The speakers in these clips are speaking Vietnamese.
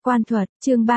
Quan thuật, chương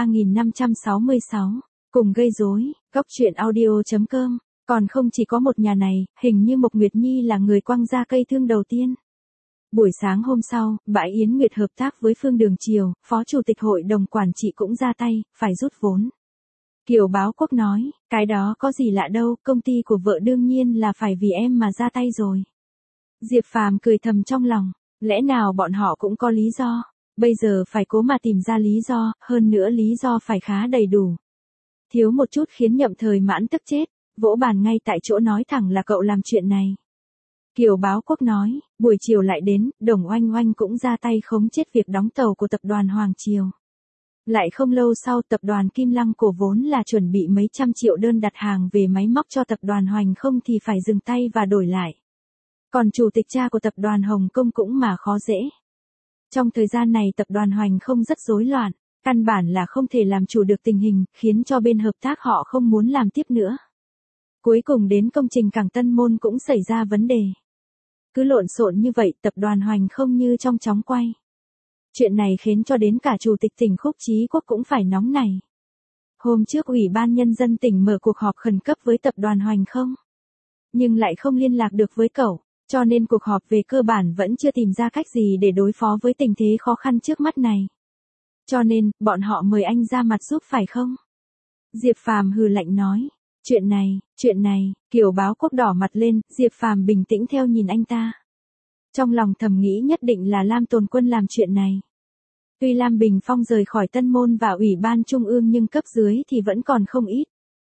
3566, cùng gây rối, góc truyện audio.com, còn không chỉ có một nhà này, hình như Mộc Nguyệt Nhi là người quăng ra cây thương đầu tiên. Buổi sáng hôm sau, Bãi Yến Nguyệt hợp tác với Phương Đường Triều, Phó Chủ tịch Hội đồng Quản trị cũng ra tay, phải rút vốn. Kiều Báo Quốc nói, cái đó có gì lạ đâu, công ty của vợ đương nhiên là phải vì em mà ra tay rồi. Diệp Phàm cười thầm trong lòng, lẽ nào bọn họ cũng có lý do, bây giờ phải cố mà tìm ra lý do, hơn nữa lý do phải khá đầy đủ. Thiếu một chút khiến Nhậm Thời Mãn tức chết, vỗ bàn ngay tại chỗ nói thẳng là cậu làm chuyện này. Kiều Báo Quốc nói, buổi chiều lại đến, Đồng Oanh Oanh cũng ra tay khống chết việc đóng tàu của tập đoàn Hoàng Triều. Lại không lâu sau tập đoàn Kim Lăng cổ vốn là chuẩn bị mấy trăm triệu đơn đặt hàng về máy móc cho tập đoàn Hoành không thì phải dừng tay và đổi lại. Còn chủ tịch cha của tập đoàn Hồng Kông cũng mà khó dễ. Trong thời gian này tập đoàn Hoành không rất rối loạn, căn bản là không thể làm chủ được tình hình, khiến cho bên hợp tác họ không muốn làm tiếp nữa. Cuối cùng đến công trình cảng Tân Môn cũng xảy ra vấn đề. Cứ lộn xộn như vậy tập đoàn Hoành không như trong chóng quay. Chuyện này khiến cho đến cả chủ tịch tỉnh Khúc Chí Quốc cũng phải nóng nảy. Hôm trước Ủy ban Nhân dân tỉnh mở cuộc họp khẩn cấp với tập đoàn Hoành không. Nhưng lại không liên lạc được với cậu, cho nên cuộc họp về cơ bản vẫn chưa tìm ra cách gì để đối phó với tình thế khó khăn trước mắt này. Cho nên, bọn họ mời anh ra mặt giúp phải không? Diệp Phàm hừ lạnh nói. Chuyện này, Kiều Báo Quốc đỏ mặt lên, Diệp Phàm bình tĩnh theo nhìn anh ta. Trong lòng thầm nghĩ nhất định là Lam Tồn Quân làm chuyện này. Tuy Lam Bình Phong rời khỏi Tân Môn và Ủy ban Trung ương nhưng cấp dưới thì vẫn còn không ít.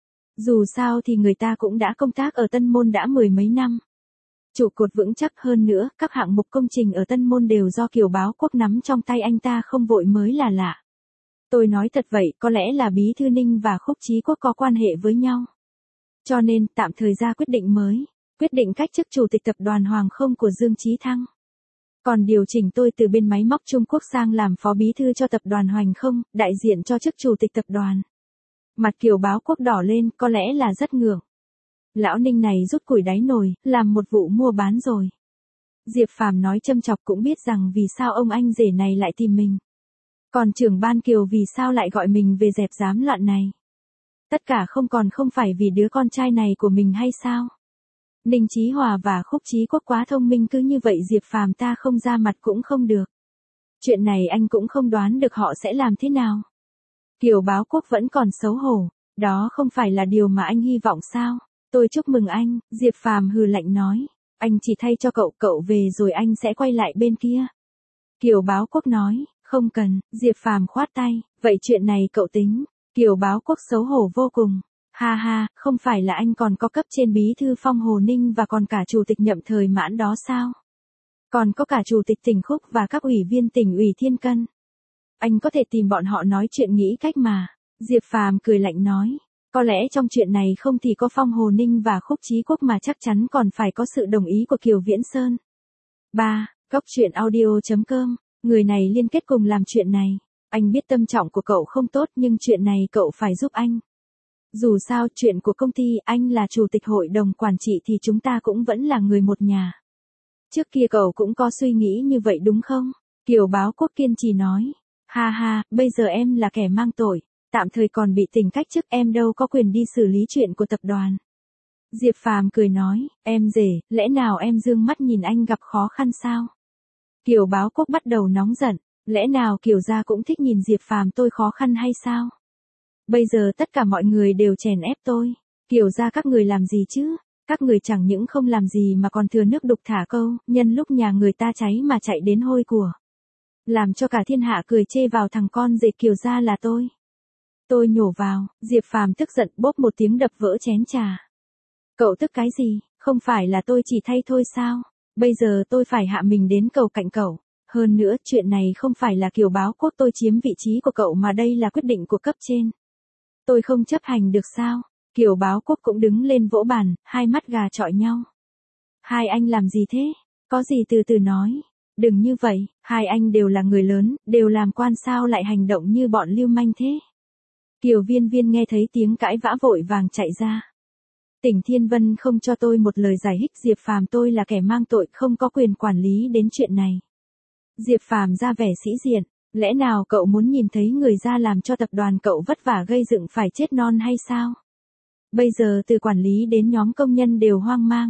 Dù sao thì người ta cũng đã công tác ở Tân Môn đã mười mấy năm. Trụ cột vững chắc hơn nữa, các hạng mục công trình ở Tân Môn đều do Kiều Báo Quốc nắm trong tay anh ta không vội mới là lạ. Tôi nói thật vậy, có lẽ là Bí Thư Ninh và Khúc Chí Quốc có quan hệ với nhau. Cho nên, tạm thời ra quyết định mới, quyết định cách chức chủ tịch tập đoàn Hoàng Không của Dương Chí Thăng. Còn điều chỉnh tôi từ bên máy móc Trung Quốc sang làm phó bí thư cho tập đoàn Hoành Không, đại diện cho chức chủ tịch tập đoàn. Mặt Kiều Báo Quốc đỏ lên, có lẽ là rất ngượng. Lão Ninh này rút củi đáy nồi, làm một vụ mua bán rồi. Diệp Phàm nói châm chọc cũng biết rằng vì sao ông anh rể này lại tìm mình. Còn trưởng ban Kiều vì sao lại gọi mình về dẹp giám loạn này. Tất cả không phải vì đứa con trai này của mình hay sao? Ninh Chí Hòa và Khúc Chí Quốc quá thông minh, cứ như vậy Diệp Phàm ta không ra mặt cũng không được. Chuyện này anh cũng không đoán được họ sẽ làm thế nào. Kiều Báo Quốc vẫn còn xấu hổ, đó không phải là điều mà anh hy vọng sao? Tôi chúc mừng anh, Diệp Phàm hừ lạnh nói. Anh chỉ thay cho cậu về rồi anh sẽ quay lại bên kia. Kiều Báo Quốc nói, không cần, Diệp Phàm khoát tay, vậy chuyện này cậu tính. Kiều Báo Quốc xấu hổ vô cùng. Ha ha, không phải là anh còn có cấp trên bí thư Phong Hồ Ninh và còn cả chủ tịch Nhậm Thời Mãn đó sao? Còn có cả chủ tịch tỉnh Khúc và các ủy viên tỉnh ủy Thiên Cân. Anh có thể tìm bọn họ nói chuyện nghĩ cách mà. Diệp Phàm cười lạnh nói. Có lẽ trong chuyện này không thì có Phong Hồ Ninh và Khúc Chí Quốc mà chắc chắn còn phải có sự đồng ý của Kiều Viễn Sơn. 3. Góc truyện audio.com. Người này liên kết cùng làm chuyện này. Anh biết tâm trọng của cậu không tốt nhưng chuyện này cậu phải giúp anh. Dù sao chuyện của công ty anh là chủ tịch hội đồng quản trị thì chúng ta cũng vẫn là người một nhà. Trước kia cậu cũng có suy nghĩ như vậy đúng không? Kiều Báo Quốc kiên trì nói. Ha ha, bây giờ em là kẻ mang tội, tạm thời còn bị tỉnh cách chức, em đâu có quyền đi xử lý chuyện của tập đoàn. Diệp Phàm cười nói, em rể, lẽ nào em dương mắt nhìn anh gặp khó khăn sao? Kiều Báo Quốc bắt đầu nóng giận, lẽ nào Kiều gia cũng thích nhìn Diệp Phàm tôi khó khăn hay sao? Bây giờ tất cả mọi người đều chèn ép tôi. Kiều gia các người làm gì chứ? Các người chẳng những không làm gì mà còn thừa nước đục thả câu, nhân lúc nhà người ta cháy mà chạy đến hôi của. Làm cho cả thiên hạ cười chê vào thằng con rể Kiều gia là tôi. Tôi nhổ vào, Diệp Phàm tức giận bốp một tiếng đập vỡ chén trà. Cậu tức cái gì, không phải là tôi chỉ thay thôi sao? Bây giờ tôi phải hạ mình đến cầu cạnh cậu. Hơn nữa, chuyện này không phải là Kiều Báo Quốc tôi chiếm vị trí của cậu mà đây là quyết định của cấp trên. Tôi không chấp hành được sao? Kiều Báo Quốc cũng đứng lên vỗ bàn, hai mắt gà chọi nhau. Hai anh làm gì thế? Có gì từ từ nói. Đừng như vậy, hai anh đều là người lớn, đều làm quan sao lại hành động như bọn lưu manh thế? Kiều Viên Viên nghe thấy tiếng cãi vã vội vàng chạy ra. Tỉnh Thiên Vân không cho tôi một lời giải thích, Diệp Phàm tôi là kẻ mang tội không có quyền quản lý đến chuyện này. Diệp Phàm ra vẻ sĩ diện, Lẽ nào cậu muốn nhìn thấy người ra làm cho tập đoàn cậu vất vả gây dựng phải chết non hay sao? Bây giờ từ quản lý đến nhóm công nhân đều hoang mang.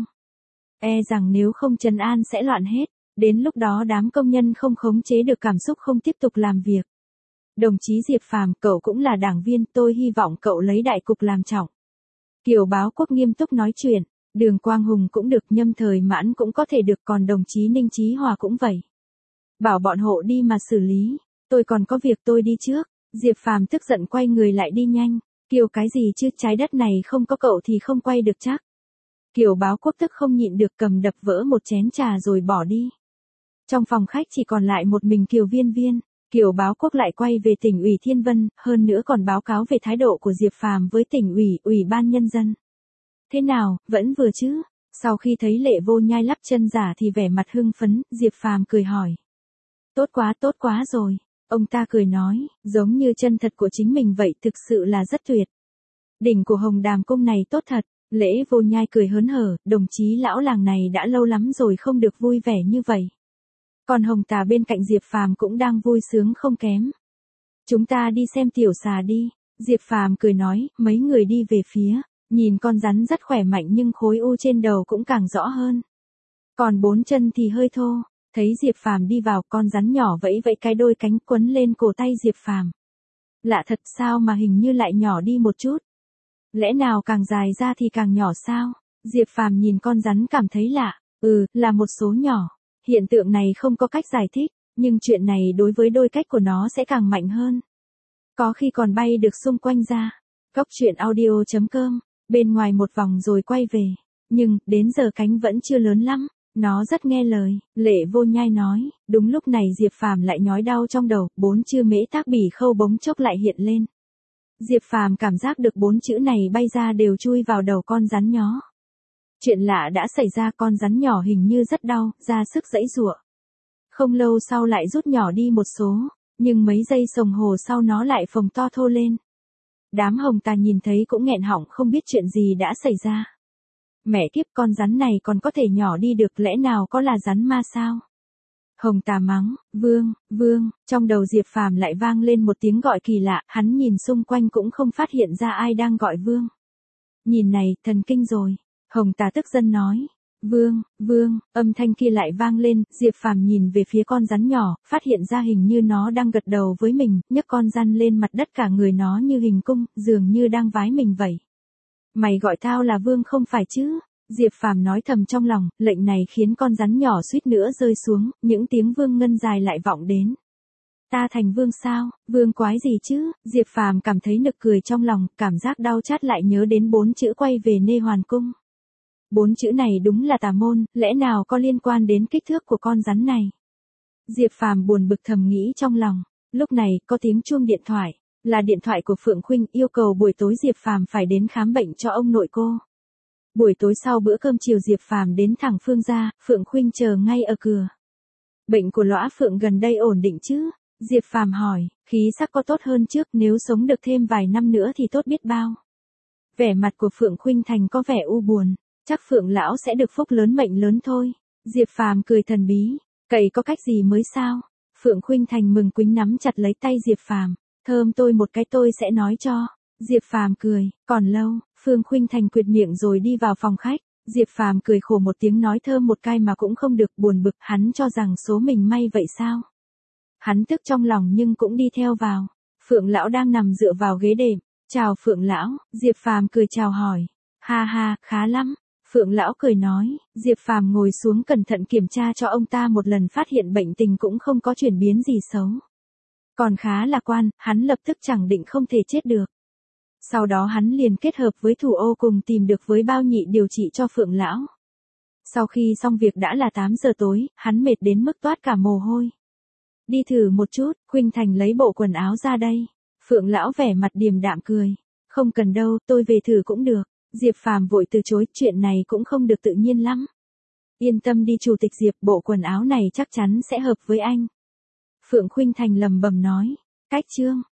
E rằng nếu không trấn an sẽ loạn hết, đến lúc đó đám công nhân không khống chế được cảm xúc không tiếp tục làm việc. Đồng chí Diệp Phàm, cậu cũng là đảng viên, tôi hy vọng cậu lấy đại cục làm trọng. Kiều Báo Quốc nghiêm túc nói chuyện, Đường Quang Hùng cũng được, Nhâm Thời Mãn cũng có thể được, còn đồng chí Ninh Chí Hòa cũng vậy. Bảo bọn hộ đi mà xử lý, tôi còn có việc, tôi đi trước. Diệp Phàm tức giận quay người lại đi nhanh. Kiều cái gì chứ, trái đất này không có cậu thì không quay được chắc. Kiều Báo Quốc tức không nhịn được cầm đập vỡ một chén trà rồi bỏ đi. Trong phòng khách chỉ còn lại một mình Kiều Viên Viên. Kiều Báo Quốc lại quay về tỉnh ủy Thiên Vân, hơn nữa còn báo cáo về thái độ của Diệp Phàm với tỉnh ủy, ủy ban nhân dân. Thế nào, vẫn vừa chứ? Sau khi thấy Lệ Vô Nhai lắp chân giả thì vẻ mặt hưng phấn, Diệp Phàm cười hỏi. Tốt quá rồi. Ông ta cười nói, giống như chân thật của chính mình vậy, thực sự là rất tuyệt. Đỉnh của Hồng Đàm Cung này tốt thật. Lễ Vô Nhai cười hớn hở, đồng chí lão làng này đã lâu lắm rồi không được vui vẻ như vậy. Còn Hồng Tà bên cạnh Diệp Phàm cũng đang vui sướng không kém. Chúng ta đi xem tiểu xà đi. Diệp Phàm cười nói, mấy người đi về phía, nhìn con rắn rất khỏe mạnh nhưng khối u trên đầu cũng càng rõ hơn. Còn 4 chân thì hơi thô. Thấy Diệp Phàm đi vào, con rắn nhỏ vẫy vẫy cái đôi cánh quấn lên cổ tay Diệp Phàm. Lạ thật, sao mà hình như lại nhỏ đi một chút. Lẽ nào càng dài ra thì càng nhỏ sao? Diệp Phàm nhìn con rắn cảm thấy lạ. Là một số nhỏ. Hiện tượng này không có cách giải thích, nhưng chuyện này đối với đôi cách của nó sẽ càng mạnh hơn. Có khi còn bay được xung quanh ra. Góc truyện audio.com, bên ngoài một vòng rồi quay về. Nhưng, đến giờ cánh vẫn chưa lớn lắm. Nó rất nghe lời, Lệ Vô Nhai nói. Đúng lúc này Diệp Phàm lại nhói đau trong đầu, 4 chữ Mễ Tác Bỉ Khâu bỗng chốc lại hiện lên. Diệp Phàm cảm giác được 4 chữ này bay ra đều chui vào đầu con rắn nhỏ. Chuyện lạ đã xảy ra, con rắn nhỏ hình như rất đau, ra sức giãy giụa. Không lâu sau lại rút nhỏ đi một số, nhưng mấy giây đồng hồ sau nó lại phồng to thô lên. Đám Hồng Tà nhìn thấy cũng nghẹn họng không biết chuyện gì đã xảy ra. Mẹ kiếp, con rắn này còn có thể nhỏ đi được, lẽ nào có là rắn ma sao? Hồng Tà mắng, Vương, trong đầu Diệp Phàm lại vang lên một tiếng gọi kỳ lạ, hắn nhìn xung quanh cũng không phát hiện ra ai đang gọi Vương. Nhìn này, thần kinh rồi. Hồng Tà tức giận nói. Vương, âm thanh kia lại vang lên, Diệp Phàm nhìn về phía con rắn nhỏ, phát hiện ra hình như nó đang gật đầu với mình, nhấc con rắn lên mặt đất, cả người nó như hình cung, dường như đang vái mình vậy. Mày gọi tao là Vương không phải chứ? Diệp Phàm nói thầm trong lòng, lệnh này khiến con rắn nhỏ suýt nữa rơi xuống, những tiếng Vương ngân dài lại vọng đến. Ta thành Vương sao? Vương quái gì chứ? Diệp Phàm cảm thấy nực cười trong lòng, cảm giác đau chát lại nhớ đến 4 chữ quay về Nê Hoàn Cung. 4 chữ này đúng là tà môn, lẽ nào có liên quan đến kích thước của con rắn này? Diệp Phàm buồn bực thầm nghĩ trong lòng. Lúc này, có tiếng chuông điện thoại. Là điện thoại của Phượng Khuynh, yêu cầu buổi tối Diệp Phàm phải đến khám bệnh cho ông nội cô. Buổi tối sau bữa cơm chiều Diệp Phàm đến thẳng Phương gia, Phượng Khuynh chờ ngay ở cửa. Bệnh của Lõa Phượng gần đây ổn định chứ? Diệp Phàm hỏi, khí sắc có tốt hơn trước, nếu sống được thêm vài năm nữa thì tốt biết bao. Vẻ mặt của Phượng Khuynh Thành có vẻ u buồn, chắc Phượng lão sẽ được phúc lớn mệnh lớn thôi. Diệp Phàm cười thần bí, cậy có cách gì mới sao? Phượng Khuynh Thành mừng quính nắm chặt lấy tay Diệp Phàm, thơm tôi một cái tôi sẽ nói cho. Diệp Phàm cười, còn lâu. Phương Khuynh Thành quyệt miệng rồi đi vào phòng khách. Diệp Phàm cười khổ một tiếng nói thơm một cái mà cũng không được, buồn bực, hắn cho rằng số mình may vậy sao? Hắn tức trong lòng nhưng cũng đi theo vào. Phượng lão đang nằm dựa vào ghế đệm. Chào Phượng lão. Diệp Phàm cười chào hỏi. Ha ha, khá lắm. Phượng lão cười nói. Diệp Phàm ngồi xuống cẩn thận kiểm tra cho ông ta một lần, phát hiện bệnh tình cũng không có chuyển biến gì xấu. Còn khá lạc quan, hắn lập tức chẳng định không thể chết được. Sau đó hắn liền kết hợp với Thủ Ô cùng tìm được với Bao Nhị điều trị cho Phượng lão. Sau khi xong việc đã là 8 giờ tối, hắn mệt đến mức toát cả mồ hôi. Đi thử một chút, Khuynh Thành lấy bộ quần áo ra đây. Phượng lão vẻ mặt điềm đạm cười. Không cần đâu, tôi về thử cũng được. Diệp Phàm vội từ chối, chuyện này cũng không được tự nhiên lắm. Yên tâm đi chủ tịch Diệp, bộ quần áo này chắc chắn sẽ hợp với anh. Phượng Khuynh Thành lầm bầm nói. Cách chương.